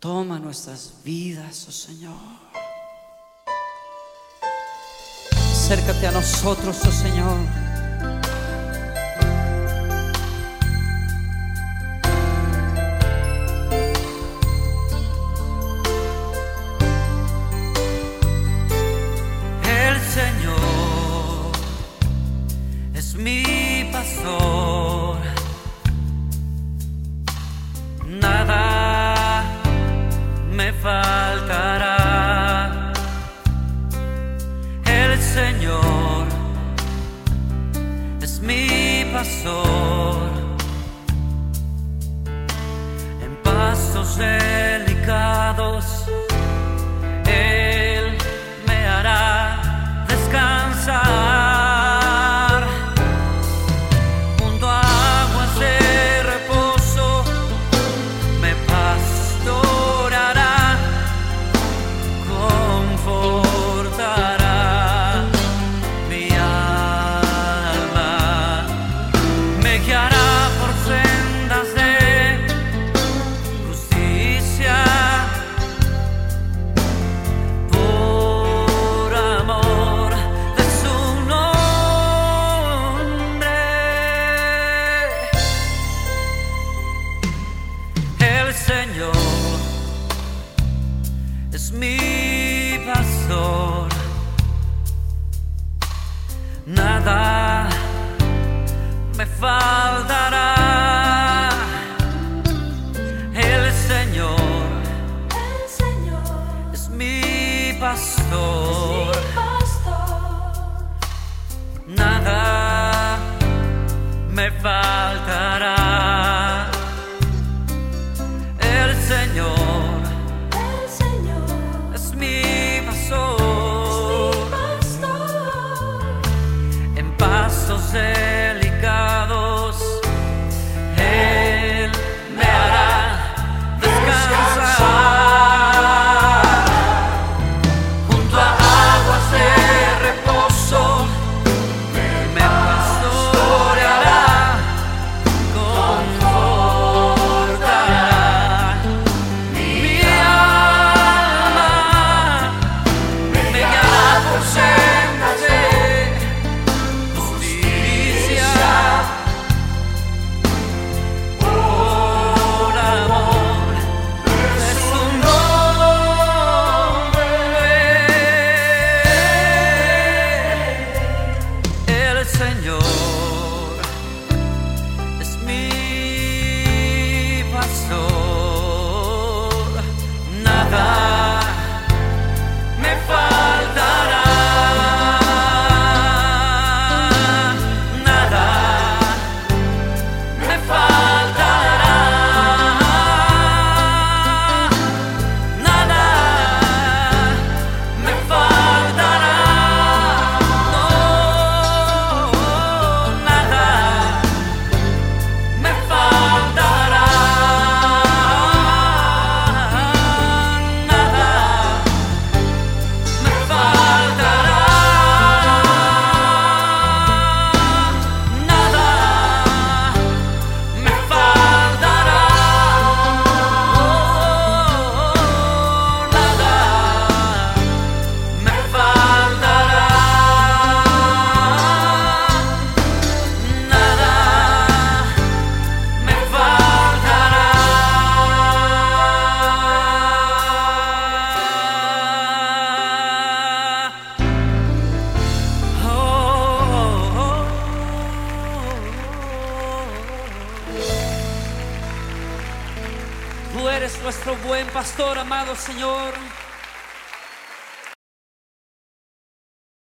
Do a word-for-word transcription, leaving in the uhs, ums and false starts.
Toma nuestras vidas, oh Señor. Acércate a nosotros, oh Señor. El Señor es mi pastor, nada me faltará. El Señor es mi pastor, en pastos delicados Él me hará descansar, junto a aguas de reposo me pastoreará, confortará mi alma, me guiará por sendas de justicia, por amor de su nombre. El Señor es mi pastor, nada me faltará. El Señor, El Señor es mi es pastor, mi pastor, nada me faltará. El Señor el Señor es mi es pastor, mi pastor, en pastos delicados Él me hará descansar, junto a aguas de reposo me pastoreará, confortará mi alma, me guiará por sendas de justicia, por amor de su nombre. El Señor es mi pastor, nada me faltará, nada me faltará, nada me faltará, no, nada me faltará, nada me faltará, nada me faltará, oh, nada me faltará, nada me faltará. Oh, oh, oh. Tú eres nuestro buen pastor, amado Señor.